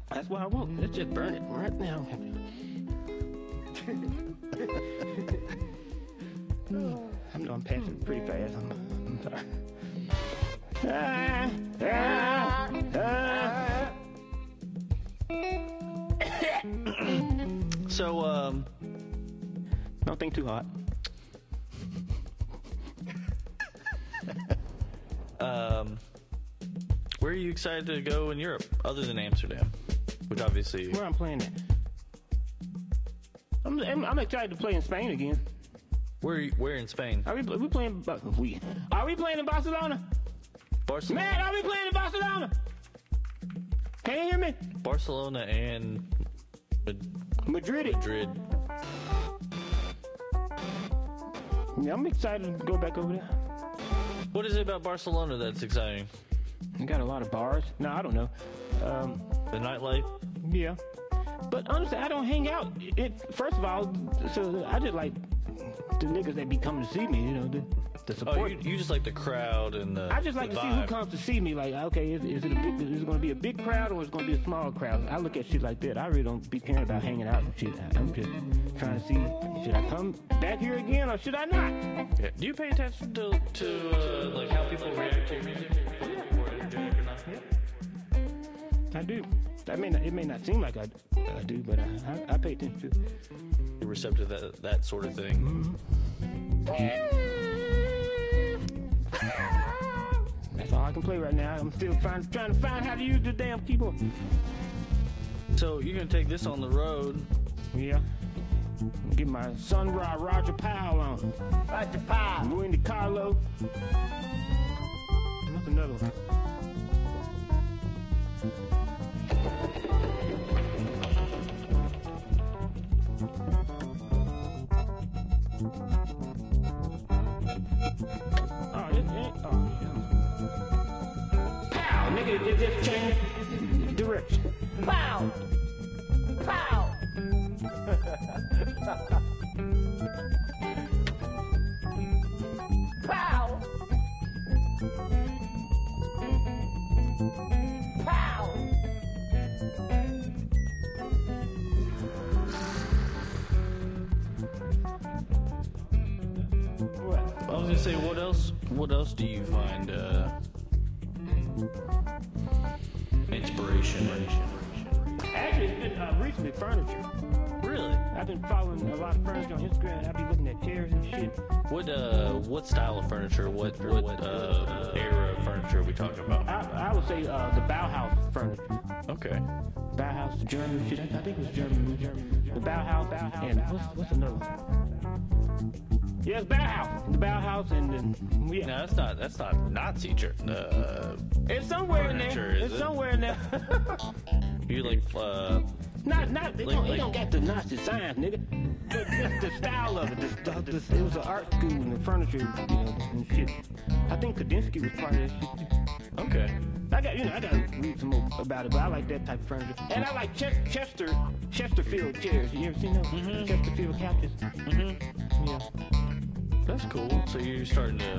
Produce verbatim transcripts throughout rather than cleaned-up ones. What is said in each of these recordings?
That's what I want. Let's just burn it right now. I know I'm passing pretty fast. I'm, I'm sorry. Ah, ah, ah. So, um, don't think too hard. um, where are you excited to go in Europe, other than Amsterdam? Which obviously... Where I'm playing at? I'm, I'm, I'm excited to play in Spain again. Where where in Spain? Are we, are we playing... We, are we playing in Barcelona? Barcelona? Man, are we playing in Barcelona? Can you hear me? Barcelona and... Madrid. Madrid. Yeah, I'm excited to go back over there. What is it about Barcelona that's exciting? We got a lot of bars. No, I don't know. Um, the nightlife? Yeah. But honestly, I don't hang out. It, first of all, so I just like the niggas that be coming to see me, you know, the, the support. Oh, you, you just like the crowd and the I just like the to vibe. see who comes to see me. Like, okay, is, is it a big, is it going to be a big crowd or is it going to be a small crowd? I look at shit like that. I really don't be caring about hanging out and shit. I'm just trying to see, should I come back here again or should I not? Yeah. Do you pay attention to, to uh, like how people react to your music? Before energetic or not? Yeah. I do. I may not, it may not seem like I, I do, but I, I, I pay attention to it. You're receptive to that, that sort of thing. Mm-hmm. That's all I can play right now. I'm still trying, trying to find how to use the damn keyboard. So you're going to take this on the road? Yeah. Get my Sun Ra Roger Powell on. Roger Powell. Wendy Carlo. What's another one? Oh, this ain't. Oh, yeah. Pow! Nigga, it just changed direction. Pow! Pow! Pow! Pow! What? I was gonna say, what else? What else do you find uh, inspiration? Actually, it's been uh, recently furniture. Really? I've been following a lot of furniture on Instagram. I be looking at chairs and shit. What uh, what style of furniture? What what uh, era of furniture are we talking about? I, I would say uh, the Bauhaus furniture. Okay. Bauhaus, the German shit. I, I think it was German. German. The Bauhaus, Bauhaus, and what's, what's another one? Yeah, it's Bauhaus. The Bauhaus and then yeah. No, that's not that's not Nazi church. Uh, it's somewhere in furniture, there. is It's it? somewhere in there. You like uh, Not, not. They, Like- don't, they like- don't got the Nazi signs, nigga. But just the style of it. The, the, the, it was an art school and the furniture, you know, and shit. I think Kandinsky was part of that shit too. okay. I got, you know, I gotta read some more about it, but I like that type of furniture. And I like Ches- Chester, Chesterfield chairs. You ever seen those? Mm-hmm. Chesterfield couches. Mm-hmm. Yeah. That's cool. So you're starting to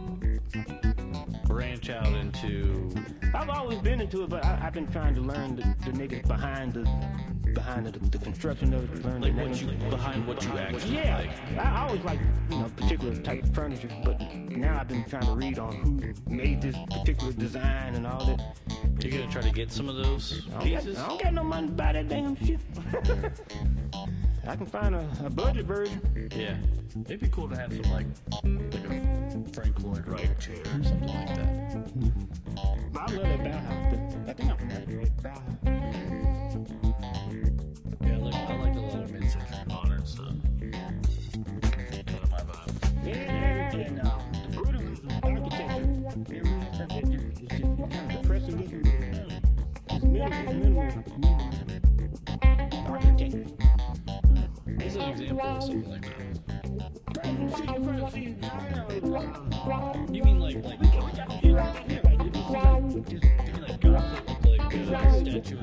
branch out into. I've always been into it, but I, I've been trying to learn the, the niggas behind the behind the, the construction of it. Learn Like the what names. you behind what you actually Yeah, like. I always like, you know, particular type of furniture, but now I've been trying to read on who made this particular design and all that. You're gonna try to get some of those I don't, pieces. got, I don't got no money to buy that damn shit. I can find a, a budget version. Yeah, it'd be cool to have some like like a Frank Lloyd Wright chair or something like that. I love that Bauhaus. I think I'm from that Bauhaus. Yeah, I like, I like a lot of mid-century modern stuff. Kind of my vibe. Yeah, and uh, the brutalism architecture. It's just kind of depressing looking. It's minimal, minimal, minimal architecture. What's an example of something like that? You mean like like you mean like gothic, like uh, statues?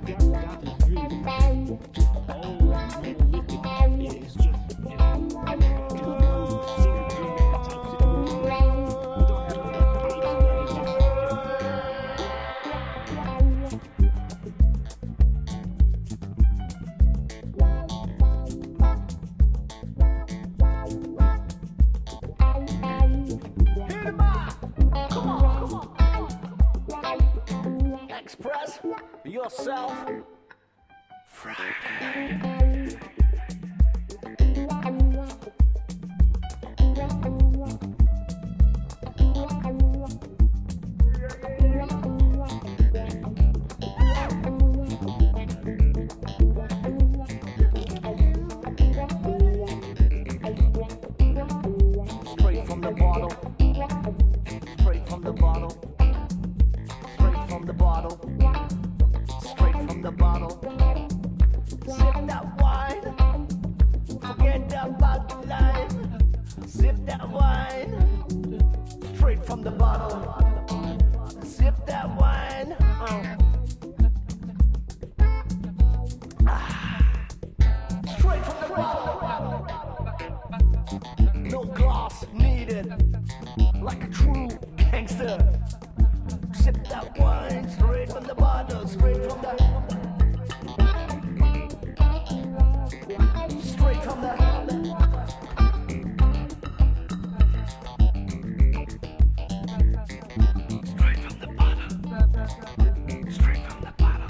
It's just, Express yourself Friday. Straight from the bottle. Straight from the bottle. Straight from the bottle. Straight from the bottle. Sip that wine. Forget about life. Sip that wine. Straight from the bottle. Sip that wine. Uh. Ah. Straight from the bottle. No glass needed. Like a true gangster. Sip that wine straight from the bottle, straight from the straight from the straight from the bottle, straight from the bottle.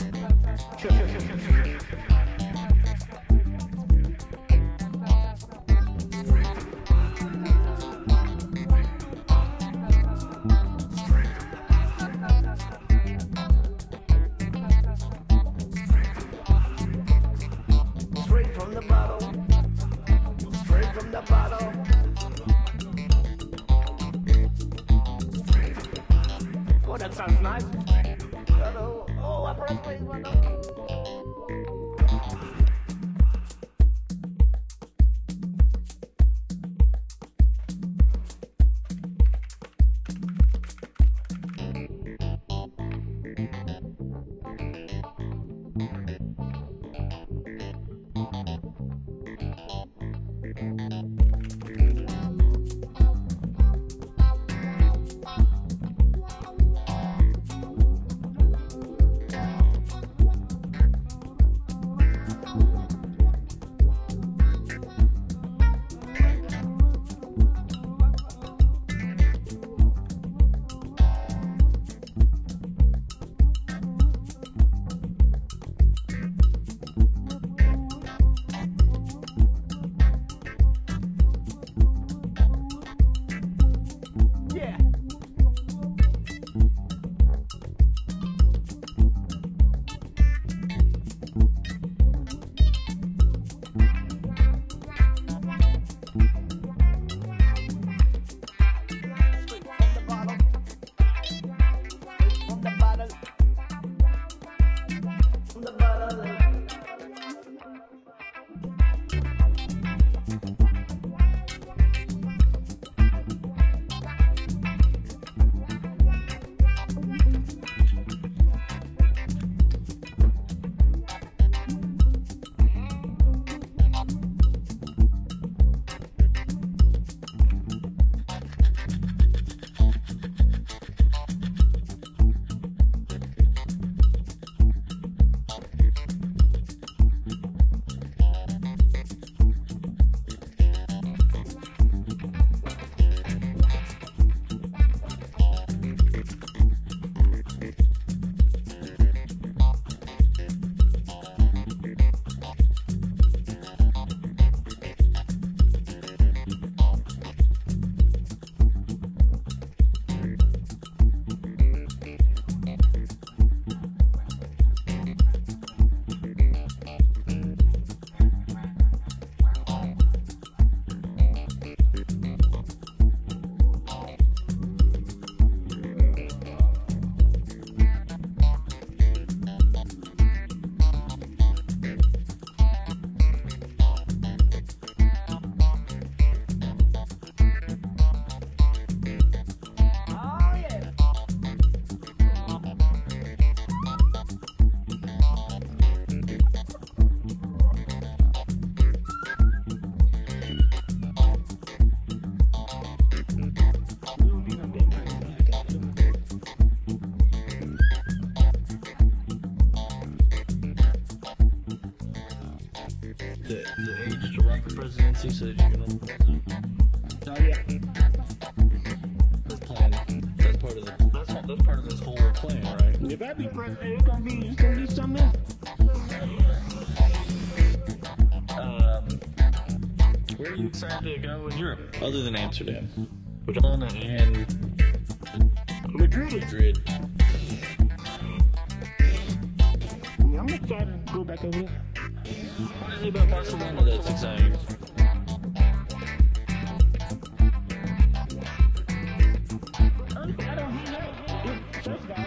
Straight from the bottle, straight from the bottle. Oh, that sounds nice. Hello. Oh, I pressed play. Yeah. Straight from the bottle. Straight from the bottle. From the bottle. the, the age to run for presidency so that you can run for president? Oh, yeah. That's plan. That's part of the. That's, those that's part of this whole plan, right? If I be president, it's gonna be, it's gonna be something else. Um, where are you excited to go in Europe, other than Amsterdam? Which one and Madrid. Madrid. Yeah, I'm excited to go back over there. What is it about Barcelona that's exciting? I don't know. First of all,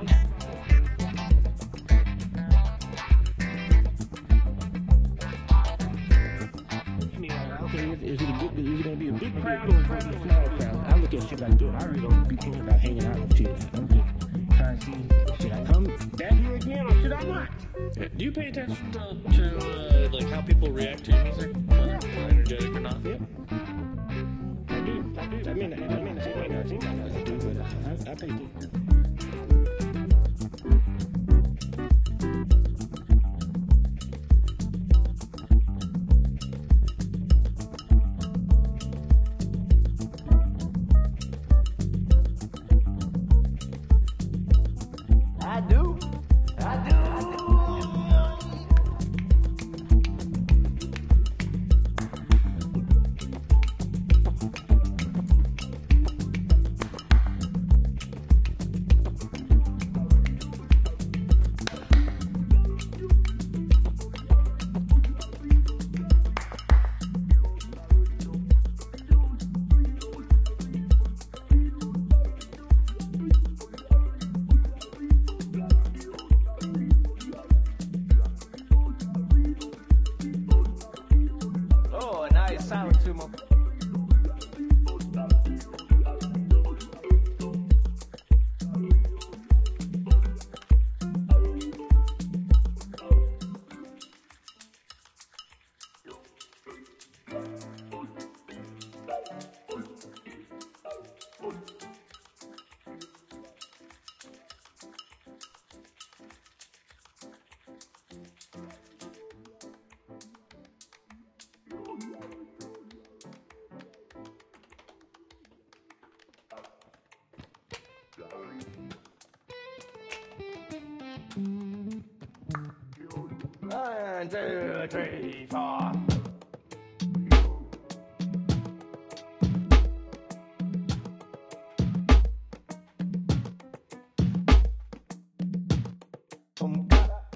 okay, is, is it a big, is it gonna be a big crowd or is it gonna be a small crowd? I look at shit like that. I really don't be thinking about hanging out and shit. I'm just trying to see, should I come back here again or should I not? Yeah, do you pay attention to, to uh, like how people react to your music? Whether it's energetic or not? Yeah. I do. I do. I mean, I mean, it might not seem like I do, but I, I pay attention. I do. I do. I do. Oh, a nice sound, Sumo. One, two, three, four. Um,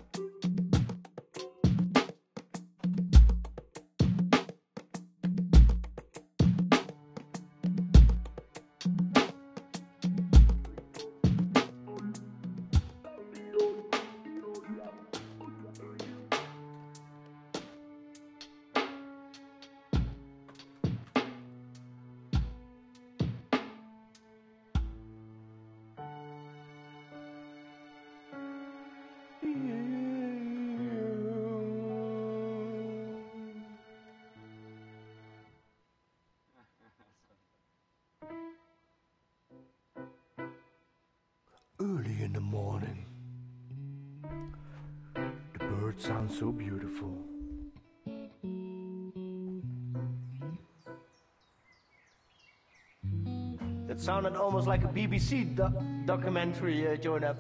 Early in the morning, the birds sound so beautiful. That sounded almost like a B B C doc documentary, uh, Jonah.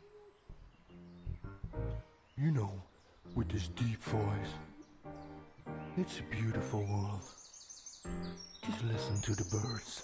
You know, with this deep voice. It's a beautiful world. Just listen to the birds.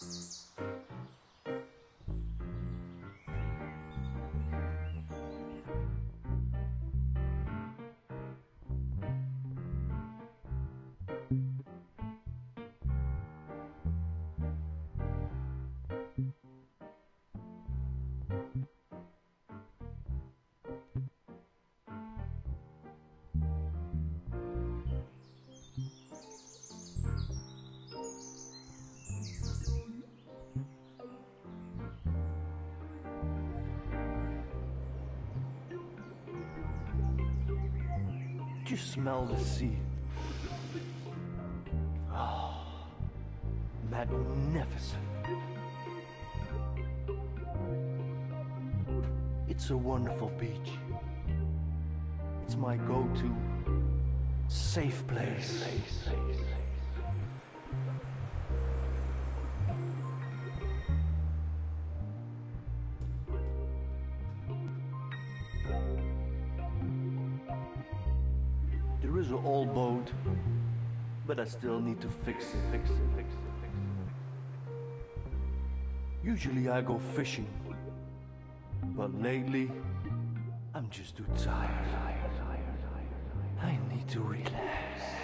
Just smell the sea. Oh, magnificent. It's a wonderful beach. It's my go-to safe place. There is an old boat, but I still need to fix it, fix it, fix it, fix it. Usually I go fishing, but lately I'm just too tired. I need to relax.